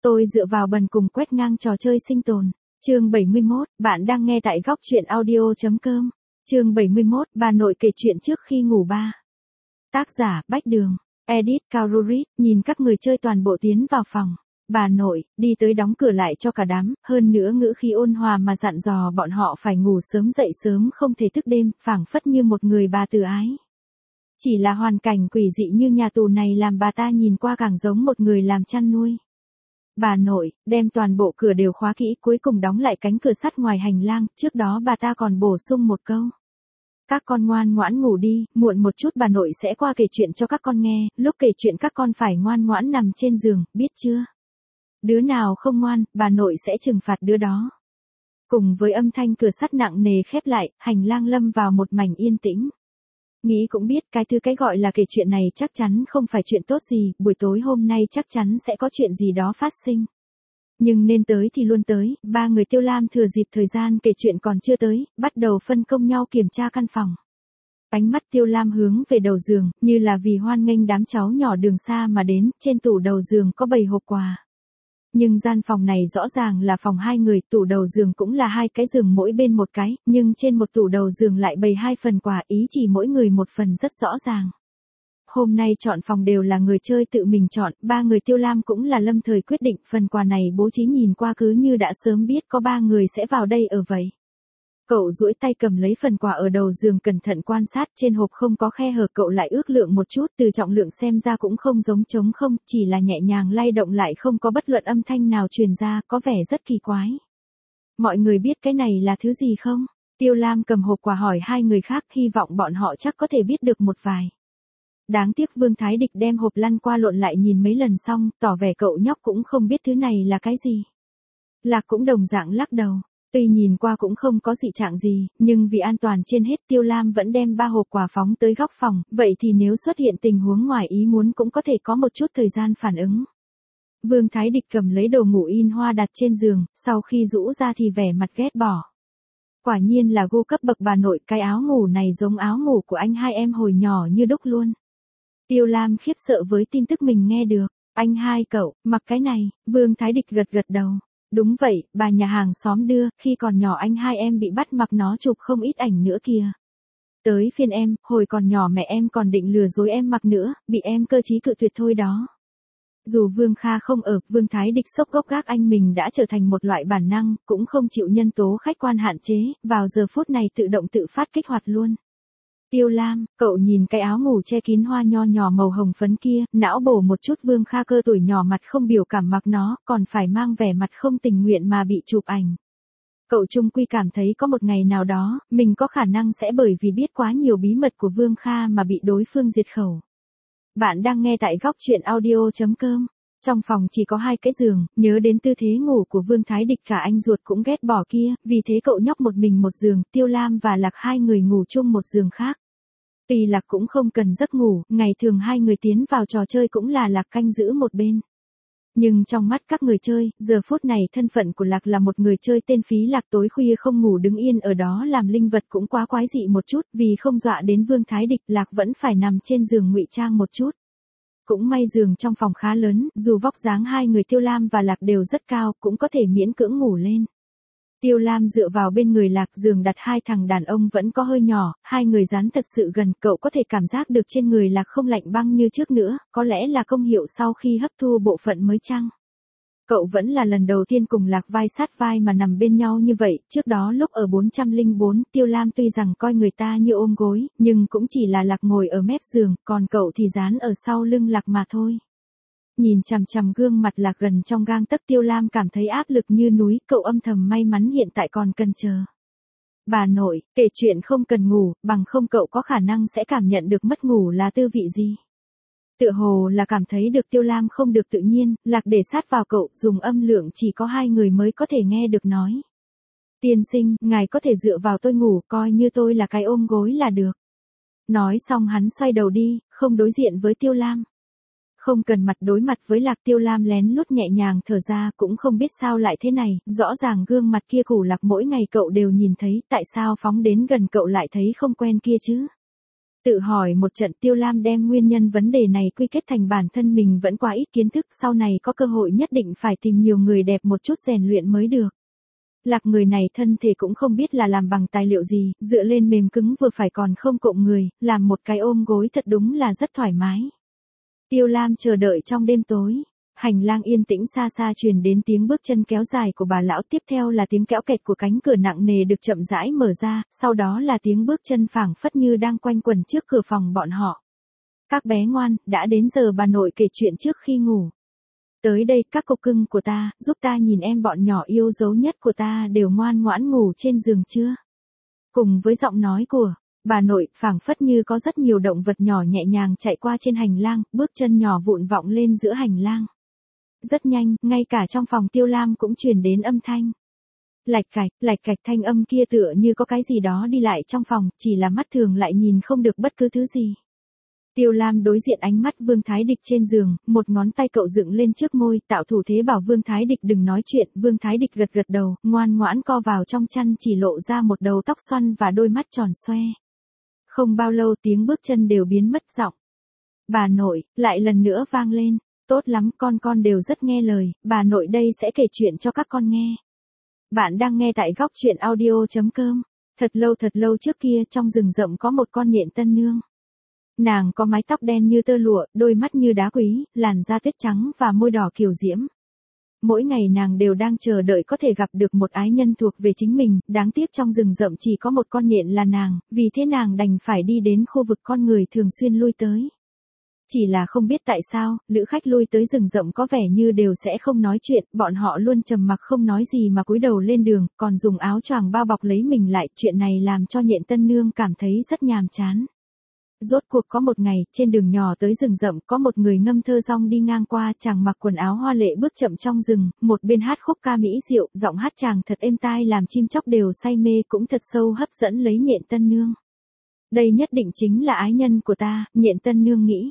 Tôi dựa vào bần cùng quét ngang trò chơi sinh tồn. Chương 71, bạn đang nghe tại góc truyện audio.com. Chương 71, bà nội kể chuyện trước khi ngủ ba. Tác giả, Bách Đường. Edit, Kaururit, nhìn các người chơi toàn bộ tiến vào phòng. Bà nội, đi tới đóng cửa lại cho cả đám, hơn nữa ngữ khí ôn hòa mà dặn dò bọn họ phải ngủ sớm dậy sớm không thể thức đêm, phảng phất như một người bà từ ái. Chỉ là hoàn cảnh quỷ dị như nhà tù này làm bà ta nhìn qua càng giống một người làm chăn nuôi. Bà nội, đem toàn bộ cửa đều khóa kỹ, cuối cùng đóng lại cánh cửa sắt ngoài hành lang, trước đó bà ta còn bổ sung một câu. Các con ngoan ngoãn ngủ đi, muộn một chút bà nội sẽ qua kể chuyện cho các con nghe, lúc kể chuyện các con phải ngoan ngoãn nằm trên giường, biết chưa? Đứa nào không ngoan, bà nội sẽ trừng phạt đứa đó. Cùng với âm thanh cửa sắt nặng nề khép lại, hành lang lâm vào một mảnh yên tĩnh. Nghĩ cũng biết cái gọi là kể chuyện này chắc chắn không phải chuyện tốt gì, buổi tối hôm nay chắc chắn sẽ có chuyện gì đó phát sinh. Nhưng nên tới thì luôn tới, ba người Tiêu Lam thừa dịp thời gian kể chuyện còn chưa tới, bắt đầu phân công nhau kiểm tra căn phòng. Ánh mắt Tiêu Lam hướng về đầu giường, như là vì hoan nghênh đám cháu nhỏ đường xa mà đến, trên tủ đầu giường có bày hộp quà. Nhưng gian phòng này rõ ràng là phòng hai người, tủ đầu giường cũng là hai cái giường mỗi bên một cái, nhưng trên một tủ đầu giường lại bày hai phần quà, ý chỉ mỗi người một phần rất rõ ràng. Hôm nay chọn phòng đều là người chơi tự mình chọn, ba người Tiêu Lam cũng là lâm thời quyết định, phần quà này bố trí nhìn qua cứ như đã sớm biết có ba người sẽ vào đây ở vậy. Cậu duỗi tay cầm lấy phần quà ở đầu giường cẩn thận quan sát, trên hộp không có khe hở, cậu lại ước lượng một chút, từ trọng lượng xem ra cũng không giống trống không, chỉ là nhẹ nhàng lay động lại không có bất luận âm thanh nào truyền ra, có vẻ rất kỳ quái. Mọi người biết cái này là thứ gì không? Tiêu Lam cầm hộp quà hỏi hai người khác, hy vọng bọn họ chắc có thể biết được một vài. Đáng tiếc Vương Thái Địch đem hộp lăn qua lộn lại nhìn mấy lần xong, tỏ vẻ cậu nhóc cũng không biết thứ này là cái gì. Lạc cũng đồng dạng lắc đầu. Tuy nhìn qua cũng không có dị trạng gì, nhưng vì an toàn trên hết Tiêu Lam vẫn đem ba hộp quà phóng tới góc phòng, vậy thì nếu xuất hiện tình huống ngoài ý muốn cũng có thể có một chút thời gian phản ứng. Vương Thái Địch cầm lấy đồ ngủ in hoa đặt trên giường, sau khi rũ ra thì vẻ mặt ghét bỏ. Quả nhiên là gu cấp bậc bà nội, cái áo ngủ này giống áo ngủ của anh hai em hồi nhỏ như đúc luôn. Tiêu Lam khiếp sợ với tin tức mình nghe được, anh hai cậu, mặc cái này, Vương Thái Địch gật gật đầu. Đúng vậy, bà nhà hàng xóm đưa, khi còn nhỏ anh hai em bị bắt mặc nó chụp không ít ảnh nữa kìa. Tới phiên em, hồi còn nhỏ mẹ em còn định lừa dối em mặc nữa, bị em cơ trí cự tuyệt thôi đó. Dù Vương Kha không ở, Vương Thái Địch sốc gốc gác anh mình đã trở thành một loại bản năng, cũng không chịu nhân tố khách quan hạn chế, vào giờ phút này tự động tự phát kích hoạt luôn. Tiêu Lam, cậu nhìn cái áo ngủ che kín hoa nho nhỏ màu hồng phấn kia, não bổ một chút Vương Kha cơ tuổi nhỏ mặt không biểu cảm mặc nó, còn phải mang vẻ mặt không tình nguyện mà bị chụp ảnh. Cậu chung quy cảm thấy có một ngày nào đó, mình có khả năng sẽ bởi vì biết quá nhiều bí mật của Vương Kha mà bị đối phương diệt khẩu. Bạn đang nghe tại góc truyện audio.com. Trong phòng chỉ có hai cái giường, nhớ đến tư thế ngủ của Vương Thái Địch cả anh ruột cũng ghét bỏ kia, vì thế cậu nhóc một mình một giường, Tiêu Lam và Lạc hai người ngủ chung một giường khác. Tuy Lạc cũng không cần giấc ngủ, ngày thường hai người tiến vào trò chơi cũng là Lạc canh giữ một bên. Nhưng trong mắt các người chơi, giờ phút này thân phận của Lạc là một người chơi tên Phí Lạc tối khuya không ngủ đứng yên ở đó làm linh vật cũng quá quái dị một chút, vì không dọa đến Vương Thái Địch Lạc vẫn phải nằm trên giường ngụy trang một chút. Cũng may giường trong phòng khá lớn, dù vóc dáng hai người Tiêu Lam và Lạc đều rất cao, cũng có thể miễn cưỡng ngủ lên. Tiêu Lam dựa vào bên người Lạc, giường đặt hai thằng đàn ông vẫn có hơi nhỏ, hai người dán thật sự gần, cậu có thể cảm giác được trên người Lạc không lạnh băng như trước nữa, có lẽ là công hiệu sau khi hấp thu bộ phận mới chăng. Cậu vẫn là lần đầu tiên cùng Lạc vai sát vai mà nằm bên nhau như vậy, trước đó lúc ở 404, Tiêu Lam tuy rằng coi người ta như ôm gối, nhưng cũng chỉ là Lạc ngồi ở mép giường, còn cậu thì dán ở sau lưng Lạc mà thôi. Nhìn chằm chằm gương mặt Lạc gần trong gang tấc, Tiêu Lam cảm thấy áp lực như núi, cậu âm thầm may mắn hiện tại còn cần chờ. Bà nội, kể chuyện không cần ngủ, bằng không cậu có khả năng sẽ cảm nhận được mất ngủ là tư vị gì. Tựa hồ là cảm thấy được Tiêu Lam không được tự nhiên, Lạc để sát vào cậu, dùng âm lượng chỉ có hai người mới có thể nghe được nói. Tiên sinh, ngài có thể dựa vào tôi ngủ, coi như tôi là cái ôm gối là được. Nói xong hắn xoay đầu đi, không đối diện với Tiêu Lam. Không cần mặt đối mặt với Lạc, Tiêu Lam lén lút nhẹ nhàng thở ra, cũng không biết sao lại thế này, rõ ràng gương mặt kia của Lạc mỗi ngày cậu đều nhìn thấy, tại sao phóng đến gần cậu lại thấy không quen kia chứ. Tự hỏi một trận Tiêu Lam đem nguyên nhân vấn đề này quy kết thành bản thân mình vẫn quá ít kiến thức, sau này có cơ hội nhất định phải tìm nhiều người đẹp một chút rèn luyện mới được. Lạc người này thân thể cũng không biết là làm bằng tài liệu gì, dựa lên mềm cứng vừa phải còn không cộm người, làm một cái ôm gối thật đúng là rất thoải mái. Tiêu Lam chờ đợi trong đêm tối. Hành lang yên tĩnh, xa xa truyền đến tiếng bước chân kéo dài của bà lão, tiếp theo là tiếng kéo kẹt của cánh cửa nặng nề được chậm rãi mở ra, sau đó là tiếng bước chân phảng phất như đang quanh quẩn trước cửa phòng bọn họ. Các bé ngoan, đã đến giờ bà nội kể chuyện trước khi ngủ. Tới đây các cục cưng của ta, giúp ta nhìn em bọn nhỏ yêu dấu nhất của ta đều ngoan ngoãn ngủ trên giường chưa? Cùng với giọng nói của bà nội, phảng phất như có rất nhiều động vật nhỏ nhẹ nhàng chạy qua trên hành lang, bước chân nhỏ vụn vọng lên giữa hành lang. Rất nhanh, ngay cả trong phòng Tiêu Lam cũng truyền đến âm thanh. Lạch cạch thanh âm kia tựa như có cái gì đó đi lại trong phòng, chỉ là mắt thường lại nhìn không được bất cứ thứ gì. Tiêu Lam đối diện ánh mắt Vương Thái Địch trên giường, một ngón tay cậu dựng lên trước môi, tạo thủ thế bảo Vương Thái Địch đừng nói chuyện. Vương Thái Địch gật gật đầu, ngoan ngoãn co vào trong chăn, chỉ lộ ra một đầu tóc xoăn và đôi mắt tròn xoe. Không bao lâu tiếng bước chân đều biến mất, giọng bà nội lại lần nữa vang lên. Tốt lắm, con đều rất nghe lời, bà nội đây sẽ kể chuyện cho các con nghe. Bạn đang nghe tại góc truyện audio.com. Thật lâu trước kia trong rừng rậm có một con nhện tân nương. Nàng có mái tóc đen như tơ lụa, đôi mắt như đá quý, làn da tuyết trắng và môi đỏ kiều diễm. Mỗi ngày nàng đều đang chờ đợi có thể gặp được một ái nhân thuộc về chính mình, đáng tiếc trong rừng rậm chỉ có một con nhện là nàng, vì thế nàng đành phải đi đến khu vực con người thường xuyên lui tới. Chỉ là không biết tại sao, lữ khách lui tới rừng rậm có vẻ như đều sẽ không nói chuyện, bọn họ luôn trầm mặc không nói gì mà cúi đầu lên đường, còn dùng áo choàng bao bọc lấy mình lại, chuyện này làm cho nhện tân nương cảm thấy rất nhàm chán. Rốt cuộc có một ngày, trên đường nhỏ tới rừng rậm, có một người ngâm thơ rong đi ngang qua, chàng mặc quần áo hoa lệ bước chậm trong rừng, một bên hát khúc ca mỹ diệu, giọng hát chàng thật êm tai làm chim chóc đều say mê, cũng thật sâu hấp dẫn lấy nhện tân nương. Đây nhất định chính là ái nhân của ta, nhện tân nương nghĩ.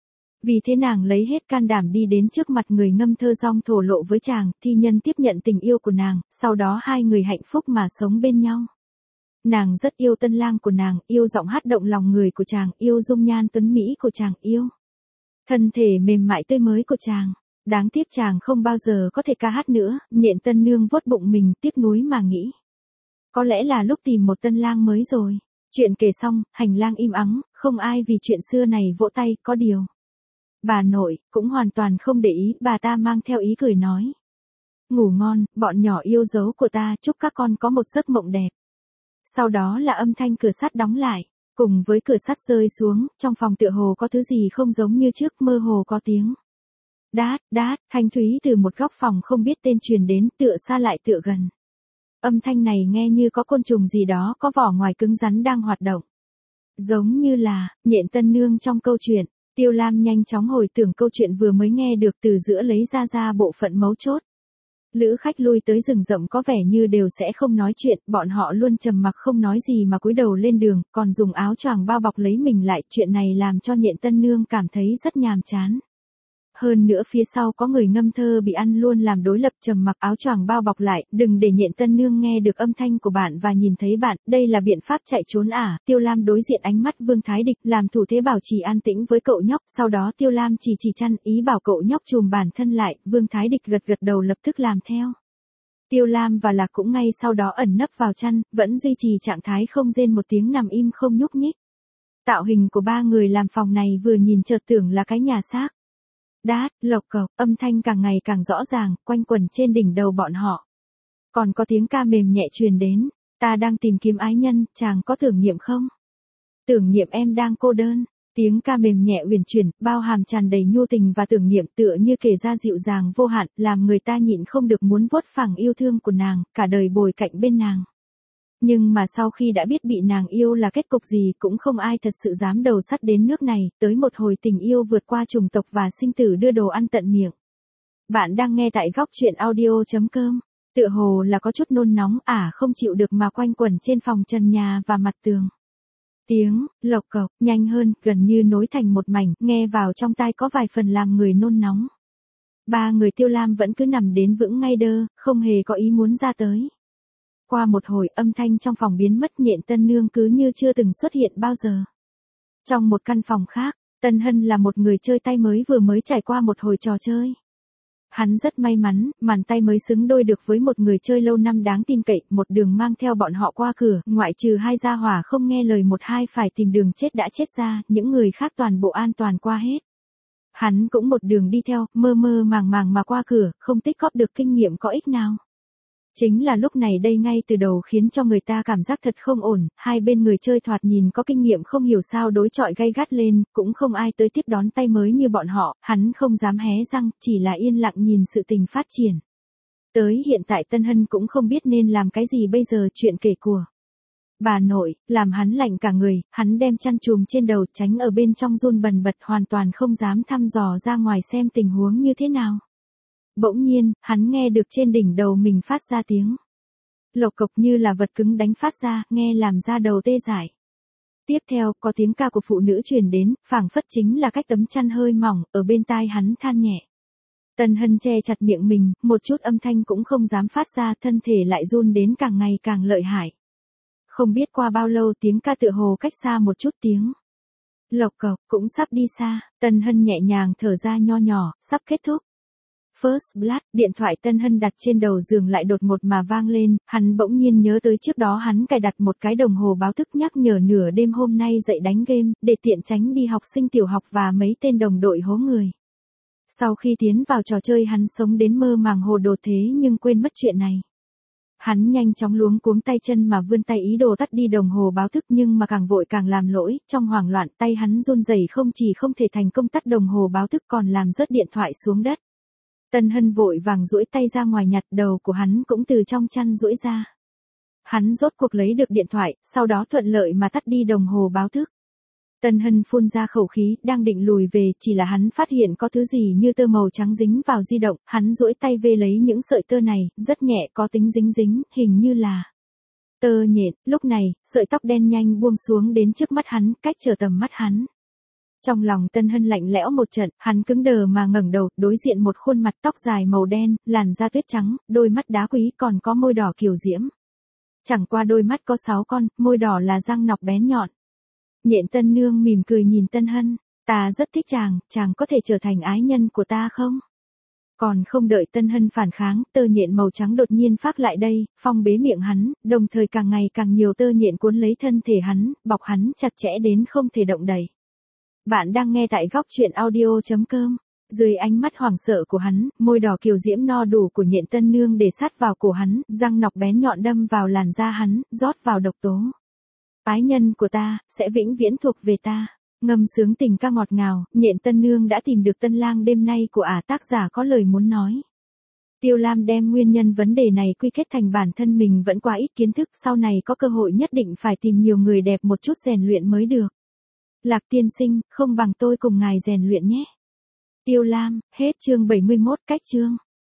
Vì thế nàng lấy hết can đảm đi đến trước mặt người ngâm thơ rong thổ lộ với chàng, thi nhân tiếp nhận tình yêu của nàng, sau đó hai người hạnh phúc mà sống bên nhau. Nàng rất yêu tân lang của nàng, yêu giọng hát động lòng người của chàng, yêu dung nhan tuấn mỹ của chàng, yêu thân thể mềm mại tươi mới của chàng. Đáng tiếc chàng không bao giờ có thể ca hát nữa, nhện tân nương vuốt bụng mình tiếc nuối mà nghĩ. Có lẽ là lúc tìm một tân lang mới rồi. Chuyện kể xong, hành lang im ắng, không ai vì chuyện xưa này vỗ tay, có điều. Bà nội, cũng hoàn toàn không để ý, bà ta mang theo ý cười nói. Ngủ ngon, bọn nhỏ yêu dấu của ta, chúc các con có một giấc mộng đẹp. Sau đó là âm thanh cửa sắt đóng lại, cùng với cửa sắt rơi xuống, trong phòng tựa hồ có thứ gì không giống như trước, mơ hồ có tiếng. Đát, thanh thúy từ một góc phòng không biết tên truyền đến, tựa xa lại tựa gần. Âm thanh này nghe như có côn trùng gì đó có vỏ ngoài cứng rắn đang hoạt động. Giống như là, nhện tân nương trong câu chuyện. Tiêu Lam nhanh chóng hồi tưởng câu chuyện vừa mới nghe được, từ giữa lấy ra bộ phận mấu chốt. Lữ khách lui tới rừng rậm có vẻ như đều sẽ không nói chuyện, bọn họ luôn trầm mặc không nói gì mà cúi đầu lên đường, còn dùng áo choàng bao bọc lấy mình lại, chuyện này làm cho nhện tân nương cảm thấy rất nhàm chán. Hơn nữa phía sau có người ngâm thơ bị ăn luôn làm đối lập, trầm mặc áo choàng bao bọc lại, đừng để nhện tân nương nghe được âm thanh của bạn và nhìn thấy bạn, đây là biện pháp chạy trốn à. Tiêu Lam đối diện ánh mắt Vương Thái Địch, làm thủ thế bảo trì an tĩnh với cậu nhóc, sau đó Tiêu Lam chỉ chăn, ý bảo cậu nhóc chùm bản thân lại, Vương Thái Địch gật đầu lập tức làm theo. Tiêu Lam và Lạc cũng ngay sau đó ẩn nấp vào chăn, vẫn duy trì trạng thái không rên một tiếng, nằm im không nhúc nhích. Tạo hình của ba người làm phòng này vừa nhìn chợt tưởng là cái nhà xác. Đát, lộc cộc, âm thanh càng ngày càng rõ ràng, quanh quẩn trên đỉnh đầu bọn họ. Còn có tiếng ca mềm nhẹ truyền đến, ta đang tìm kiếm ái nhân, chàng có tưởng niệm không? Tưởng niệm em đang cô đơn. Tiếng ca mềm nhẹ uyển chuyển, bao hàm tràn đầy nhu tình và tưởng niệm, tựa như kể ra dịu dàng vô hạn, làm người ta nhịn không được muốn vuốt phẳng yêu thương của nàng, cả đời bồi cạnh bên nàng. Nhưng mà sau khi đã biết bị nàng yêu là kết cục gì, cũng không ai thật sự dám đầu sắt đến nước này, tới một hồi tình yêu vượt qua chủng tộc và sinh tử đưa đồ ăn tận miệng. Bạn đang nghe tại góc truyện audio.com. Tựa hồ là có chút nôn nóng, không chịu được mà quanh quẩn trên phòng trần nhà và mặt tường. Tiếng, lộc cộc, nhanh hơn, gần như nối thành một mảnh, nghe vào trong tai có vài phần làm người nôn nóng. Ba người Tiêu Lam vẫn cứ nằm đến vững ngay đơ, không hề có ý muốn ra tới. Qua một hồi âm thanh trong phòng biến mất, nhện tân nương cứ như chưa từng xuất hiện bao giờ. Trong một căn phòng khác, Tân Hân là một người chơi tay mới trải qua một hồi trò chơi. Hắn rất may mắn, màn tay mới xứng đôi được với một người chơi lâu năm đáng tin cậy, một đường mang theo bọn họ qua cửa, ngoại trừ hai gia hỏa không nghe lời một hai phải tìm đường chết đã chết ra, những người khác toàn bộ an toàn qua hết. Hắn cũng một đường đi theo, mơ mơ màng màng mà qua cửa, không tích góp được kinh nghiệm có ích nào. Chính là lúc này đây ngay từ đầu khiến cho người ta cảm giác thật không ổn, hai bên người chơi thoạt nhìn có kinh nghiệm không hiểu sao đối chọi gay gắt lên, cũng không ai tới tiếp đón tay mới như bọn họ, hắn không dám hé răng, chỉ là yên lặng nhìn sự tình phát triển. Tới hiện tại Tân Hân cũng không biết nên làm cái gì bây giờ, chuyện kể của bà nội, làm hắn lạnh cả người, hắn đem chăn chùm trên đầu tránh ở bên trong run bần bật hoàn toàn không dám thăm dò ra ngoài xem tình huống như thế nào. Bỗng nhiên, hắn nghe được trên đỉnh đầu mình phát ra tiếng lộc cộc như là vật cứng đánh phát ra, nghe làm da đầu tê dại. Tiếp theo, có tiếng ca của phụ nữ truyền đến, phảng phất chính là cách tấm chăn hơi mỏng, ở bên tai hắn than nhẹ. Tân Hân che chặt miệng mình, một chút âm thanh cũng không dám phát ra, thân thể lại run đến càng ngày càng lợi hại. Không biết qua bao lâu tiếng ca tựa hồ cách xa một chút tiếng lộc cộc, cũng sắp đi xa, Tân Hân nhẹ nhàng thở ra nho nhỏ, sắp kết thúc. First Blood, điện thoại Tân Hân đặt trên đầu giường lại đột ngột mà vang lên, hắn bỗng nhiên nhớ tới trước đó hắn cài đặt một cái đồng hồ báo thức nhắc nhở nửa đêm hôm nay dậy đánh game, để tiện tránh đi học sinh tiểu học và mấy tên đồng đội hố người. Sau khi tiến vào trò chơi hắn sống đến mơ màng hồ đồ thế nhưng quên mất chuyện này. Hắn nhanh chóng luống cuống tay chân mà vươn tay ý đồ tắt đi đồng hồ báo thức nhưng mà càng vội càng làm lỗi, trong hoảng loạn tay hắn run rẩy không chỉ không thể thành công tắt đồng hồ báo thức còn làm rớt điện thoại xuống đất. Tân Hân vội vàng duỗi tay ra ngoài nhặt, đầu của hắn cũng từ trong chăn duỗi ra. Hắn rốt cuộc lấy được điện thoại, sau đó thuận lợi mà tắt đi đồng hồ báo thức. Tân Hân phun ra khẩu khí, đang định lùi về, chỉ là hắn phát hiện có thứ gì như tơ màu trắng dính vào di động, hắn duỗi tay về lấy những sợi tơ này, rất nhẹ có tính dính dính, hình như là tơ nhện. Lúc này, sợi tóc đen nhanh buông xuống đến trước mắt hắn, cách trở tầm mắt hắn. Trong lòng Tân Hân lạnh lẽo một trận, hắn cứng đờ mà ngẩng đầu, đối diện một khuôn mặt tóc dài màu đen, làn da tuyết trắng, đôi mắt đá quý còn có môi đỏ kiều diễm. Chẳng qua đôi mắt có 6 con, môi đỏ là răng nọc bén nhọn. Nhện Tân Nương mỉm cười nhìn Tân Hân, ta rất thích chàng có thể trở thành ái nhân của ta không? Còn không đợi Tân Hân phản kháng, tơ nhện màu trắng đột nhiên phác lại đây, phong bế miệng hắn, đồng thời càng ngày càng nhiều tơ nhện cuốn lấy thân thể hắn, bọc hắn chặt chẽ đến không thể động đậy. Bạn đang nghe tại góc truyện audio.com. Dưới ánh mắt hoảng sợ của hắn, môi đỏ kiều diễm no đủ của nhện Tân Nương để sát vào cổ hắn, răng nọc bén nhọn đâm vào làn da hắn, rót vào độc tố. Ái nhân của ta, sẽ vĩnh viễn thuộc về ta. Ngâm sướng tình ca ngọt ngào, nhện Tân Nương đã tìm được tân lang đêm nay của tác giả có lời muốn nói. Tiêu Lam đem nguyên nhân vấn đề này quy kết thành bản thân mình vẫn quá ít kiến thức, sau này có cơ hội nhất định phải tìm nhiều người đẹp một chút rèn luyện mới được. Lạc tiên sinh, không bằng tôi cùng ngài rèn luyện nhé. Tiêu Lam, hết chương 71, cách chương.